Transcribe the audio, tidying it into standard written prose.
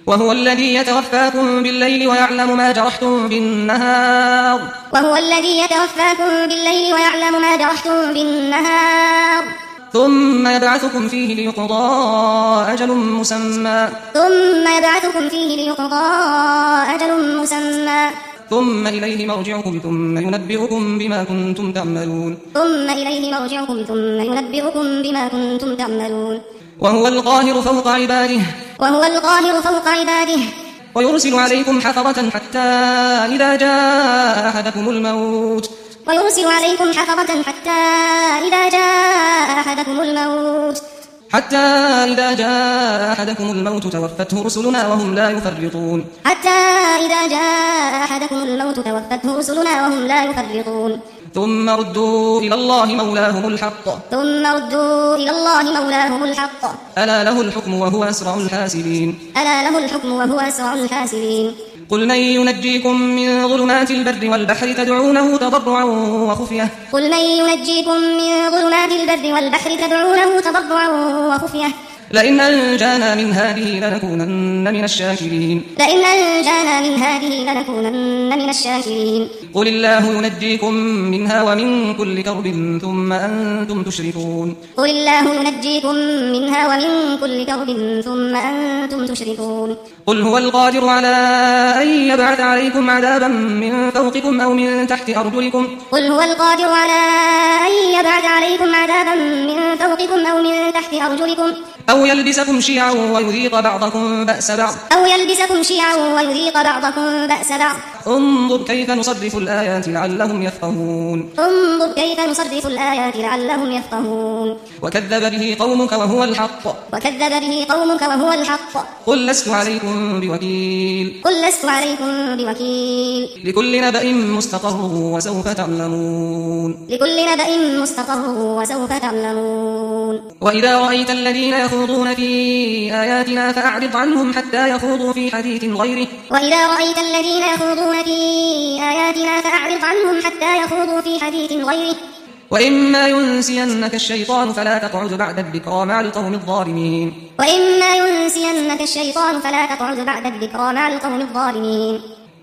وهو الذي يتوفاكم بالليل ويعلم ما جرحتم بالنهار ثم يبعثكم فيه ليقضى أجل مسمى ثم إليه مرجعكم ثم ينبئكم بما كنتم تعملون وهو القاهر فوق عباده ويرسل عليكم حفظة حتى إذا جاء أحدكم الموت توفته رسلنا وهم لا يفرطون ثم ردوا إلى الله مولاهم الحق ألا له الحكم وهو أسرع الحاسبين قل من ينجيكم من ظلمات البر والبحر تدعونه تضرعا وخفية لئن أنجانا من هذه لنكونن من الشاكرين قل الله ينجيكم منها ومن كل كرب ثم أنتم تشركون قل هو القادر على أن يبعث عليكم عذابا من فوقكم أو من تحت أرجلكم أو يلبسكم شيعا ويذيق بعضكم بأس بعض انظر كيف نصرف الآيات لعلهم يفقهون وكذب به قومك وهو الحق قل لست عليكم بوكيل لكل نبأ مستقر وسوف تعلمون وإذا رأيت الذين يخوضون في آياتنا فأعرض عنهم حتى يخوضوا في حديث غيره وإما ينسينك الشيطان فلا تقعد بعد الذكرى مع القوم الظالمين